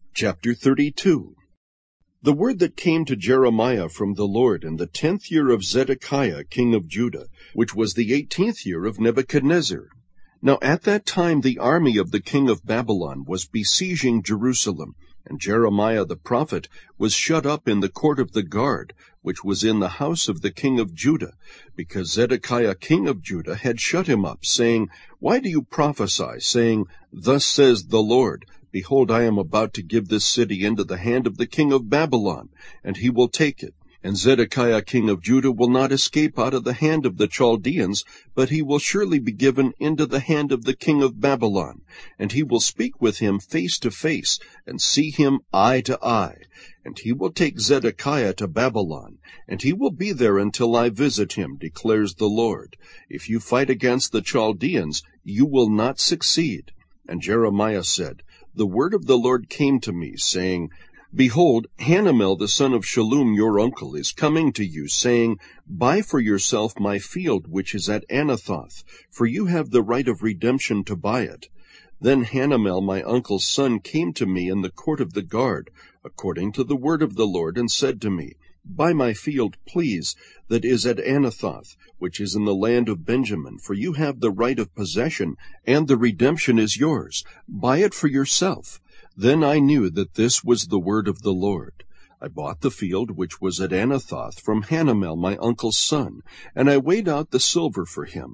Chapter 32. The word that came to Jeremiah from the Lord in the 10th year of Zedekiah king of Judah, which was the 18th year of Nebuchadnezzar. Now at that time the army of the king of Babylon was besieging Jerusalem, and Jeremiah the prophet was shut up in the court of the guard, which was in the house of the king of Judah, because Zedekiah king of Judah had shut him up, saying, Why do you prophesy, saying, Thus says the Lord, Behold, I am about to give this city into the hand of the king of Babylon, and he will take it. And Zedekiah king of Judah will not escape out of the hand of the Chaldeans, but he will surely be given into the hand of the king of Babylon. And he will speak with him face to face, and see him eye to eye. And he will take Zedekiah to Babylon, and he will be there until I visit him, declares the Lord. If you fight against the Chaldeans, you will not succeed. And Jeremiah said, The word of the Lord came to me, saying, Behold, Hanamel the son of Shallum your uncle is coming to you, saying, Buy for yourself my field which is at Anathoth, for you have the right of redemption to buy it. Then Hanamel my uncle's son came to me in the court of the guard, according to the word of the Lord, and said to me, Buy my field, please, that is at Anathoth, which is in the land of Benjamin, for you have the right of possession, and the redemption is yours. Buy it for yourself. Then I knew that this was the word of the Lord. I bought the field which was at Anathoth from Hanamel my uncle's son, and I weighed out the silver for him,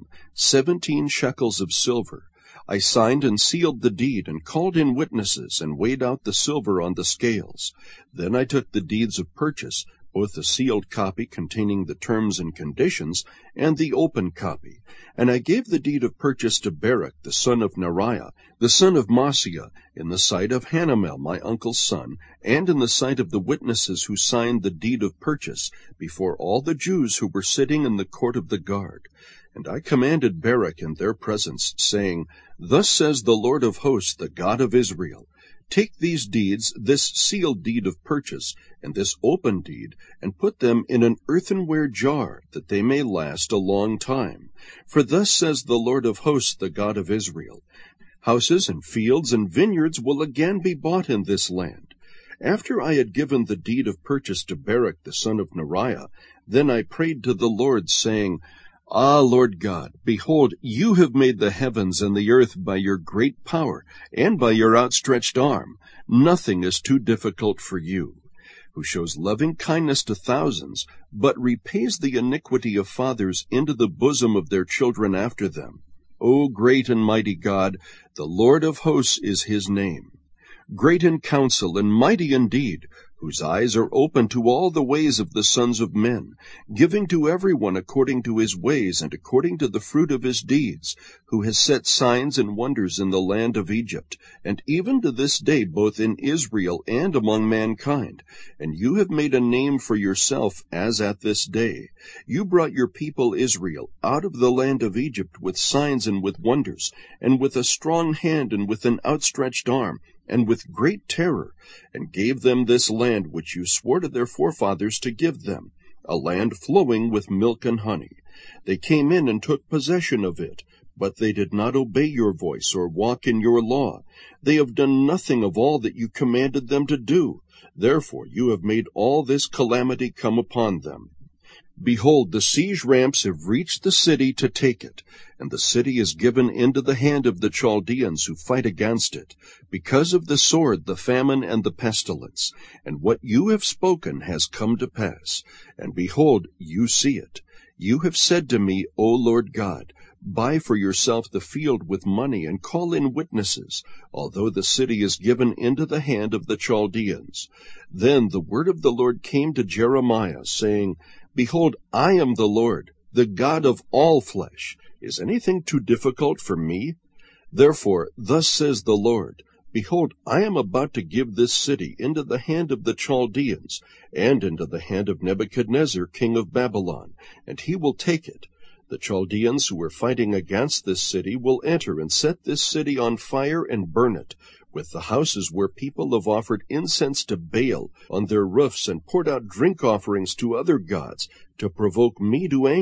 17 shekels of silver. I signed and sealed the deed, and called in witnesses, and weighed out the silver on the scales. Then I took the deeds of purchase, both the sealed copy containing the terms and conditions, and the open copy. And I gave the deed of purchase to Baruch the son of Neriah, the son of Maaseiah, in the sight of Hanamel my uncle's son, and in the sight of the witnesses who signed the deed of purchase, before all the Jews who were sitting in the court of the guard. And I commanded Baruch in their presence, saying, Thus says the Lord of hosts, the God of Israel, Take these deeds, this sealed deed of purchase, and this open deed, and put them in an earthenware jar, that they may last a long time. For thus says the Lord of hosts, the God of Israel, Houses and fields and vineyards will again be bought in this land. After I had given the deed of purchase to Baruch the son of Neriah, then I prayed to the Lord, saying, Ah, Lord God, behold, you have made the heavens and the earth by your great power, and by your outstretched arm. Nothing is too difficult for you, who shows loving kindness to thousands, but repays the iniquity of fathers into the bosom of their children after them. O great and mighty God, the Lord of hosts is his name. Great in counsel and mighty in deed, whose eyes are open to all the ways of the sons of men, giving to everyone according to his ways and according to the fruit of his deeds, who has set signs and wonders in the land of Egypt, and even to this day both in Israel and among mankind. And you have made a name for yourself as at this day. You brought your people Israel out of the land of Egypt with signs and with wonders, and with a strong hand and with an outstretched arm, and with great terror, and gave them this land which you swore to their forefathers to give them, a land flowing with milk and honey. They came in and took possession of it, but they did not obey your voice or walk in your law. They have done nothing of all that you commanded them to do. Therefore you have made all this calamity come upon them. Behold, the siege ramps have reached the city to take it, and the city is given into the hand of the Chaldeans who fight against it, because of the sword, the famine, and the pestilence. And what you have spoken has come to pass, and behold, you see it. You have said to me, O Lord God, Buy for yourself the field with money, and call in witnesses, although the city is given into the hand of the Chaldeans. Then the word of the Lord came to Jeremiah, saying, Behold, I am the Lord, the God of all flesh. Is anything too difficult for me? Therefore, thus says the Lord, Behold, I am about to give this city into the hand of the Chaldeans, and into the hand of Nebuchadnezzar, king of Babylon, and he will take it. The Chaldeans who are fighting against this city will enter and set this city on fire and burn it, with the houses where people have offered incense to Baal on their roofs and poured out drink offerings to other gods to provoke me to anger.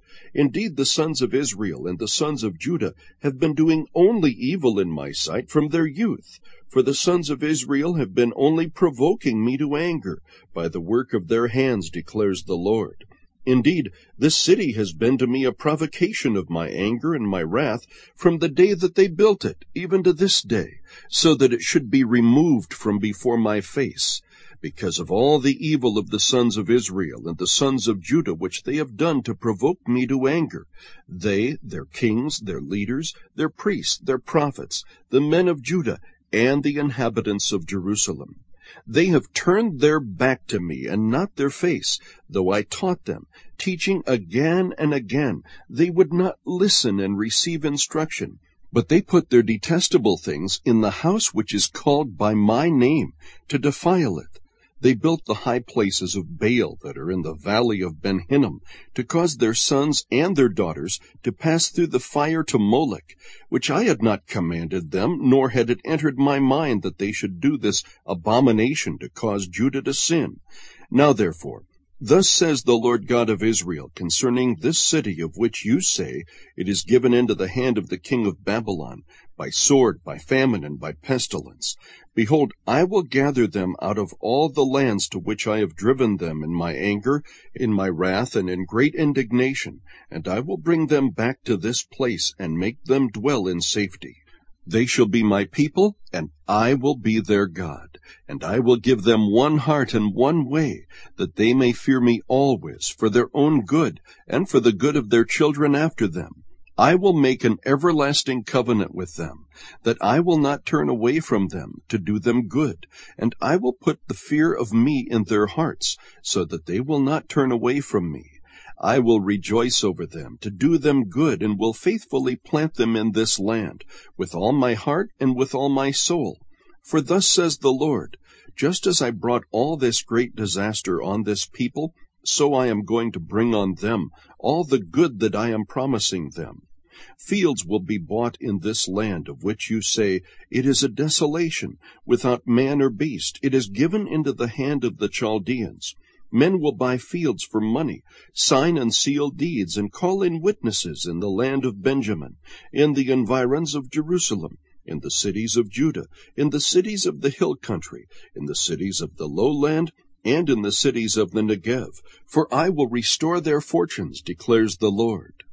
Indeed, the sons of Israel and the sons of Judah have been doing only evil in my sight from their youth. For the sons of Israel have been only provoking me to anger by the work of their hands, declares the Lord. Indeed, this city has been to me a provocation of my anger and my wrath from the day that they built it, even to this day, so that it should be removed from before my face, because of all the evil of the sons of Israel and the sons of Judah which they have done to provoke me to anger, they, their kings, their leaders, their priests, their prophets, the men of Judah, and the inhabitants of Jerusalem. They have turned their back to me and not their face, though I taught them, teaching again and again. They would not listen and receive instruction, but they put their detestable things in the house which is called by my name, to defile it. They built the high places of Baal that are in the valley of Ben Hinnom, to cause their sons and their daughters to pass through the fire to Molech, which I had not commanded them, nor had it entered my mind that they should do this abomination to cause Judah to sin. Now therefore, thus says the Lord God of Israel concerning this city of which you say, it is given into the hand of the king of Babylon, by sword, by famine, and by pestilence. Behold, I will gather them out of all the lands to which I have driven them in my anger, in my wrath, and in great indignation, and I will bring them back to this place, and make them dwell in safety. They shall be my people, and I will be their God. And I will give them one heart and one way, that they may fear me always, for their own good, and for the good of their children after them. I will make an everlasting covenant with them, that I will not turn away from them to do them good, and I will put the fear of me in their hearts, so that they will not turn away from me. I will rejoice over them to do them good, and will faithfully plant them in this land, with all my heart and with all my soul. For thus says the Lord, just as I brought all this great disaster on this people, so I am going to bring on them all the good that I am promising them. Fields will be bought in this land, of which you say, it is a desolation, without man or beast. It is given into the hand of the Chaldeans. Men will buy fields for money, sign and seal deeds, and call in witnesses in the land of Benjamin, in the environs of Jerusalem, in the cities of Judah, in the cities of the hill country, in the cities of the lowland, and in the cities of the Negev. For I will restore their fortunes, declares the Lord.